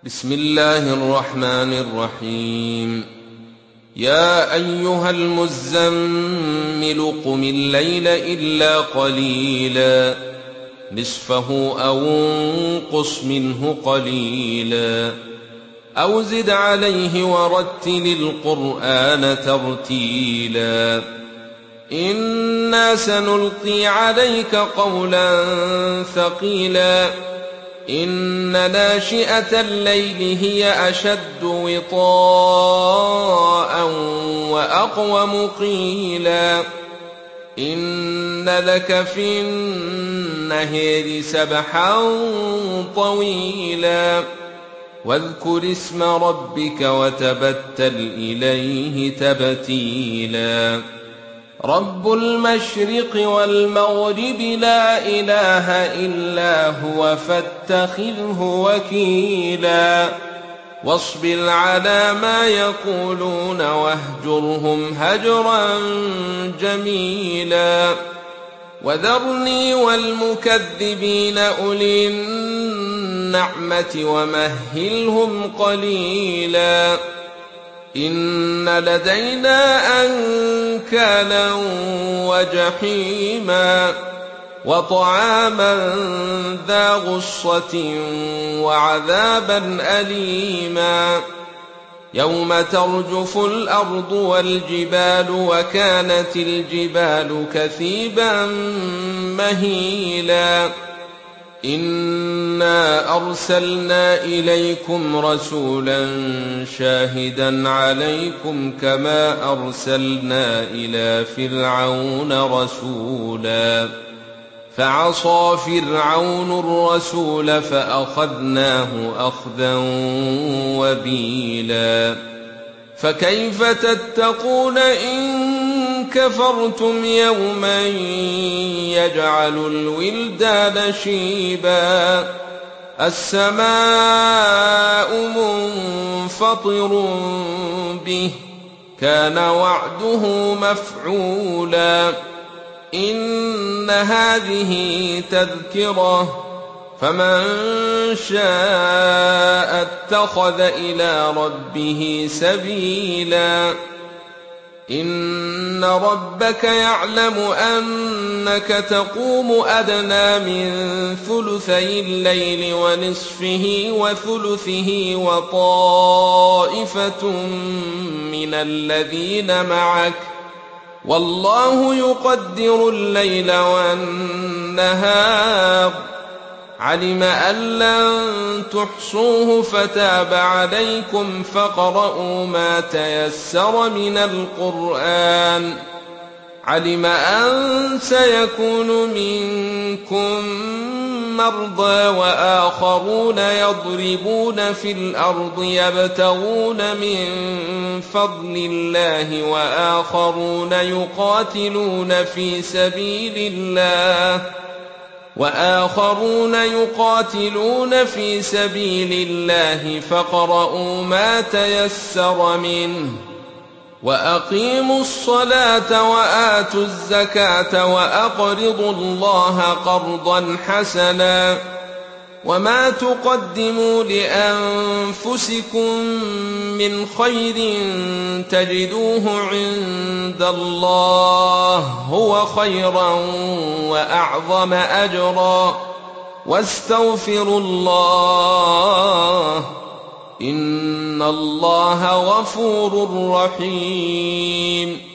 بسم الله الرحمن الرحيم. يا أيها المزمل قم الليل إلا قليلا نصفه أو انقص منه قليلا أو زد عليه ورتل القرآن ترتيلا إنا سنلقي عليك قولا ثقيلا إن ناشئة الليل هي أشد وطاء وأقوم قيلا إن لك في النهار سبحا طويلا واذكر اسم ربك وتبتل إليه تبتيلا رب المشرق والمغرب لا إله إلا هو فاتخذه وكيلا واصبر على ما يقولون واهجرهم هجرا جميلا وذرني والمكذبين أولي النعمة ومهلهم قليلا إن لدينا أنكالا وجحيما وطعاما ذا غصة وعذابا أليما يوم ترجف الأرض والجبال وكانت الجبال كثيبا مهيلا إنا أرسلنا إليكم رسولا شاهدا عليكم كما أرسلنا إلى فرعون رسولا فعصى فرعون الرسول فأخذناه أخذا وبيلا فكيف تتقون إن كفرتم يوما يجعل الولدان شيبا السماء منفطر به كان وعده مفعولا إن هذه تذكرة فمن شاء اتخذ إلى ربه سبيلا إن ربك يعلم أنك تقوم أدنى من ثلثي الليل ونصفه وثلثه وطائفة من الذين معك والله يقدر الليل والنهار علم أن لن تحصوه فتاب عليكم فاقرؤوا ما تيسر من القرآن علم أن سيكون منكم مرضى وآخرون يضربون في الأرض يبتغون من فضل الله وآخرون يقاتلون في سبيل الله فاقرؤوا ما تيسر منه وأقيموا الصلاة وآتوا الزكاة وأقرضوا الله قرضا حسنا وما تقدموا لأنفسكم من خير تجدوه عند الله هو خيرا وأعظم أجرا واستغفروا الله إن الله غفور رحيم